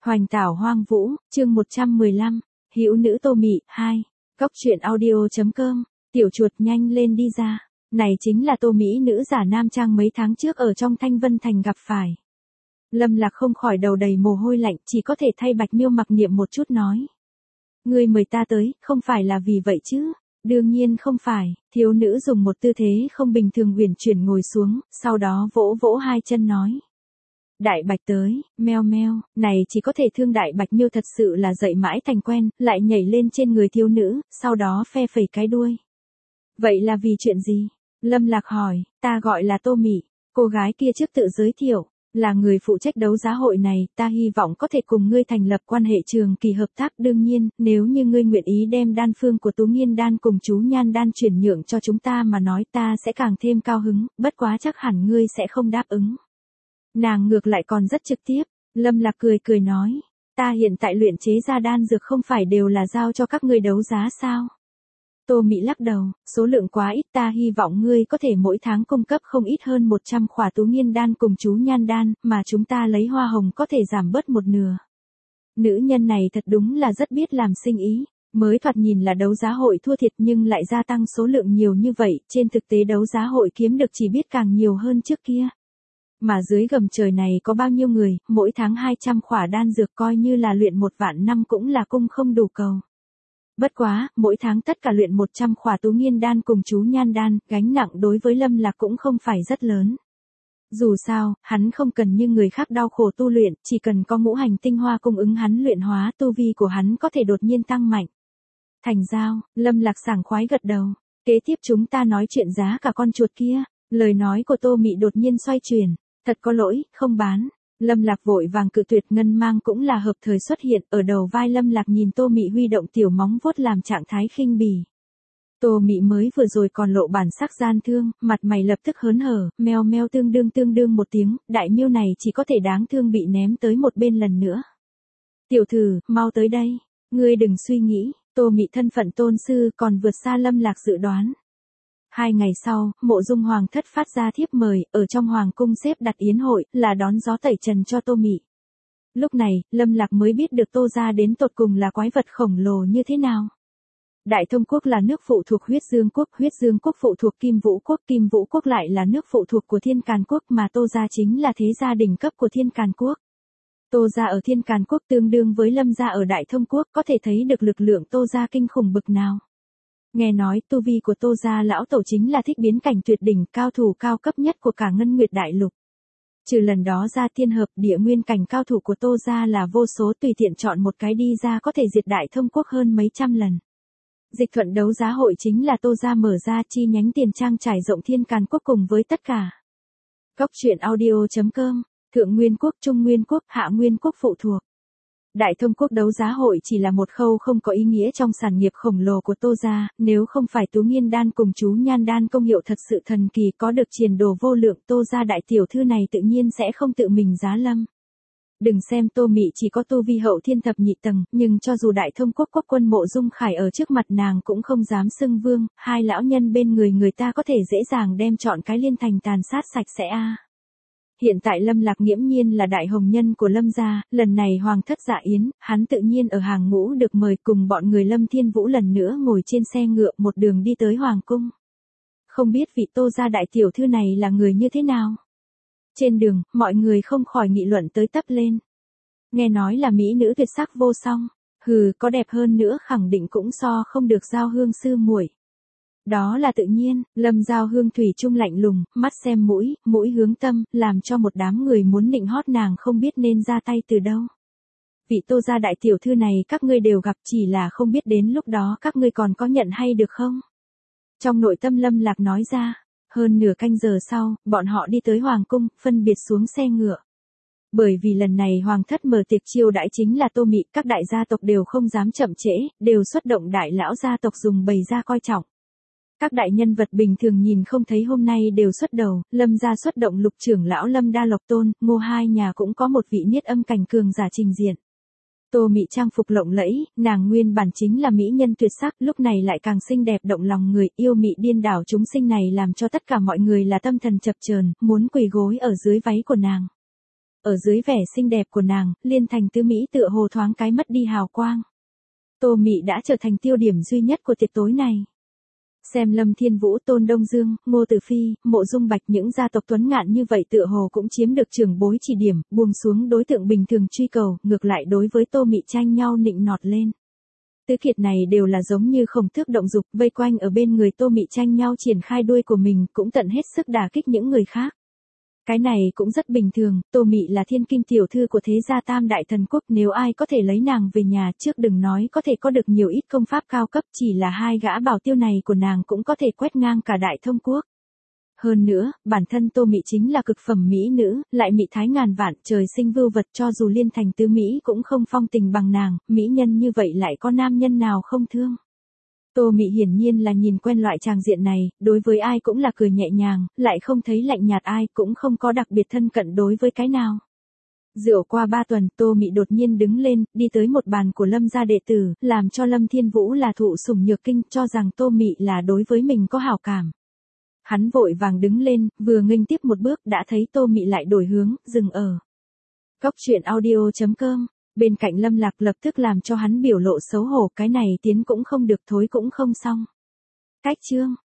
Hoành tảo hoang vũ, chương 115, hữu nữ Tô Mị, 2. Cóc truyện audio.com, tiểu chuột nhanh lên đi ra. Này chính là Tô Mỹ nữ giả nam trang mấy tháng trước ở trong Thanh Vân Thành gặp phải. Lâm Lạc không khỏi đầu đầy mồ hôi lạnh, chỉ có thể thay Bạch Miêu mặc niệm một chút nói. Ngươi mời ta tới, không phải là vì vậy chứ? Đương nhiên không phải, thiếu nữ dùng một tư thế không bình thường uyển chuyển ngồi xuống, sau đó vỗ vỗ hai chân nói. Đại Bạch tới, meo meo, này chỉ có thể thương Đại Bạch Miêu thật sự là dậy mãi thành quen, lại nhảy lên trên người thiếu nữ, sau đó phe phẩy cái đuôi. Vậy là vì chuyện gì? Lâm Lạc hỏi, ta gọi là Tô Mị, cô gái kia trước tự giới thiệu, là người phụ trách đấu giá hội này, ta hy vọng có thể cùng ngươi thành lập quan hệ trường kỳ hợp tác. Đương nhiên, nếu như ngươi nguyện ý đem đan phương của Tú Nghiên đan cùng chú Nhan đan chuyển nhượng cho chúng ta mà nói, ta sẽ càng thêm cao hứng, bất quá chắc hẳn ngươi sẽ không đáp ứng. Nàng ngược lại còn rất trực tiếp, Lâm Lạc cười cười nói, ta hiện tại luyện chế ra đan dược không phải đều là giao cho các ngươi đấu giá sao? Tô Mị lắc đầu, số lượng quá ít, ta hy vọng ngươi có thể mỗi tháng cung cấp không ít hơn 100 khỏa Tú Nghiên đan cùng chú Nhan đan, mà chúng ta lấy hoa hồng có thể giảm bớt một nửa. Nữ nhân này thật đúng là rất biết làm sinh ý, mới thoạt nhìn là đấu giá hội thua thiệt nhưng lại gia tăng số lượng nhiều như vậy, trên thực tế đấu giá hội kiếm được chỉ biết càng nhiều hơn trước kia. Mà dưới gầm trời này có bao nhiêu người, mỗi tháng 200 khỏa đan dược coi như là luyện 1 vạn năm cũng là cung không đủ cầu. Bất quá, mỗi tháng tất cả luyện 100 khỏa Tú Nghiên đan cùng chú Nhan đan, gánh nặng đối với Lâm Lạc cũng không phải rất lớn. Dù sao, hắn không cần như người khác đau khổ tu luyện, chỉ cần có ngũ hành tinh hoa cung ứng hắn luyện hóa, tu vi của hắn có thể đột nhiên tăng mạnh. Thành giao, Lâm Lạc sảng khoái gật đầu. Kế tiếp chúng ta nói chuyện giá cả con chuột kia. Lời nói của Tô Mị đột nhiên xoay chuyển. Thật có lỗi, không bán. Lâm Lạc vội vàng cự tuyệt, ngân mang cũng là hợp thời xuất hiện, ở đầu vai Lâm Lạc nhìn Tô Mị huy động tiểu móng vuốt làm trạng thái khinh bỉ. Tô Mị mới vừa rồi còn lộ bản sắc gian thương, mặt mày lập tức hớn hở, meo meo tương đương một tiếng, Đại Miêu này chỉ có thể đáng thương bị ném tới một bên lần nữa. Tiểu thử, mau tới đây, ngươi đừng suy nghĩ, Tô Mị thân phận tôn sư còn vượt xa Lâm Lạc dự đoán. 2 ngày sau, Mộ Dung Hoàng thất phát ra thiếp mời, ở trong Hoàng cung xếp đặt yến hội, là đón gió tẩy trần cho Tô Mị. Lúc này, Lâm Lạc mới biết được Tô gia đến tột cùng là quái vật khổng lồ như thế nào. Đại Thông quốc là nước phụ thuộc Huyết Dương quốc phụ thuộc Kim Vũ quốc lại là nước phụ thuộc của Thiên Càn quốc, mà Tô gia chính là thế gia đỉnh cấp của Thiên Càn quốc. Tô gia ở Thiên Càn quốc tương đương với Lâm gia ở Đại Thông quốc, có thể thấy được lực lượng Tô gia kinh khủng bực nào. Nghe nói tu vi của Tô gia lão tổ chính là thích biến cảnh tuyệt đỉnh, cao thủ cao cấp nhất của cả Ngân Nguyệt Đại Lục. Trừ lần đó ra tiên hợp địa nguyên cảnh cao thủ của Tô gia là vô số, tùy tiện chọn một cái đi ra có thể diệt Đại Thông quốc hơn mấy trăm lần. Dịch Thuận đấu giá hội chính là Tô gia mở ra chi nhánh tiền trang trải rộng Thiên Càn quốc cùng với tất cả. Cóc truyện audio.com, Thượng Nguyên quốc, Trung Nguyên quốc, Hạ Nguyên quốc phụ thuộc. Đại Thông quốc đấu giá hội chỉ là một khâu không có ý nghĩa trong sản nghiệp khổng lồ của Tô gia, nếu không phải Tú Nghiên đan cùng chú Nhan đan công hiệu thật sự thần kỳ có được triền đồ vô lượng, Tô gia đại tiểu thư này tự nhiên sẽ không tự mình giá lâm. Đừng xem Tô Mị chỉ có tu vi hậu thiên thập nhị tầng, nhưng cho dù Đại Thông quốc quốc quân Mộ Dung Khải ở trước mặt nàng cũng không dám xưng vương, hai lão nhân bên người ta có thể dễ dàng đem chọn cái Liên Thành tàn sát sạch sẽ a. Hiện tại Lâm Lạc nghiễm nhiên là đại hồng nhân của Lâm gia, lần này hoàng thất dạ yến, hắn tự nhiên ở hàng ngũ được mời cùng bọn người Lâm Thiên Vũ lần nữa ngồi trên xe ngựa một đường đi tới hoàng cung. Không biết vị Tô gia đại tiểu thư này là người như thế nào? Trên đường, mọi người không khỏi nghị luận tới tấp lên. Nghe nói là mỹ nữ tuyệt sắc vô song, hừ, có đẹp hơn nữa khẳng định cũng so không được Giao Hương sư muội. Đó là tự nhiên, Lâm Giao Hương thủy chung lạnh lùng, mắt xem mũi, mũi hướng tâm, làm cho một đám người muốn nịnh hót nàng không biết nên ra tay từ đâu. Vị Tô gia đại tiểu thư này các ngươi đều gặp, chỉ là không biết đến lúc đó các ngươi còn có nhận hay được không? Trong nội tâm Lâm Lạc nói ra, hơn nửa canh giờ sau, bọn họ đi tới hoàng cung, phân biệt xuống xe ngựa. Bởi vì lần này hoàng thất mở tiệc chiêu đãi chính là Tô Mị, các đại gia tộc đều không dám chậm trễ, đều xuất động đại lão gia tộc dùng bày ra coi trọng. Các đại nhân vật bình thường nhìn không thấy hôm nay đều xuất đầu, Lâm gia xuất động Lục trưởng lão Lâm Đa Lộc Tôn, Ngô hai nhà cũng có một vị niết âm cảnh cường giả trình diện. Tô Mị trang phục lộng lẫy, nàng nguyên bản chính là mỹ nhân tuyệt sắc, lúc này lại càng xinh đẹp động lòng người, yêu mị điên đảo chúng sinh này làm cho tất cả mọi người là tâm thần chập chờn, muốn quỳ gối ở dưới váy của nàng. Ở dưới vẻ xinh đẹp của nàng, Liên Thành Tứ Mỹ tựa hồ thoáng cái mất đi hào quang. Tô Mị đã trở thành tiêu điểm duy nhất của tiệc tối này. Xem Lâm Thiên Vũ, Tôn Đông Dương, Ngô Tử Phi, Mộ Dung Bạch những gia tộc tuấn ngạn như vậy tựa hồ cũng chiếm được trưởng bối chỉ điểm, buông xuống đối tượng bình thường truy cầu, ngược lại đối với Tô Mị tranh nhau nịnh nọt lên. Tứ kiệt này đều là giống như khổng tước động dục, vây quanh ở bên người Tô Mị tranh nhau triển khai đuôi của mình, cũng tận hết sức đả kích những người khác. Cái này cũng rất bình thường, Tô Mị là thiên kim tiểu thư của thế gia Tam Đại Thần Quốc, nếu ai có thể lấy nàng về nhà trước đừng nói có thể có được nhiều ít công pháp cao cấp, chỉ là hai gã bảo tiêu này của nàng cũng có thể quét ngang cả Đại Thông Quốc. Hơn nữa, bản thân Tô Mị chính là cực phẩm mỹ nữ, lại mị thái ngàn vạn, trời sinh vưu vật, cho dù Liên Thành Tứ Mỹ cũng không phong tình bằng nàng, mỹ nhân như vậy lại có nam nhân nào không thương. Tô Mị hiển nhiên là nhìn quen loại tràng diện này, đối với ai cũng là cười nhẹ nhàng, lại không thấy lạnh nhạt ai, cũng không có đặc biệt thân cận đối với cái nào. Rượu qua 3 tuần, Tô Mị đột nhiên đứng lên, đi tới một bàn của Lâm gia đệ tử, làm cho Lâm Thiên Vũ là thụ sủng nhược kinh, cho rằng Tô Mị là đối với mình có hảo cảm. Hắn vội vàng đứng lên, vừa nghênh tiếp một bước đã thấy Tô Mị lại đổi hướng, dừng ở Cốc Truyện Audio.com. Bên cạnh Lâm Lạc lập tức làm cho hắn biểu lộ xấu hổ, cái này tiến cũng không được, thối cũng không xong. Cách chương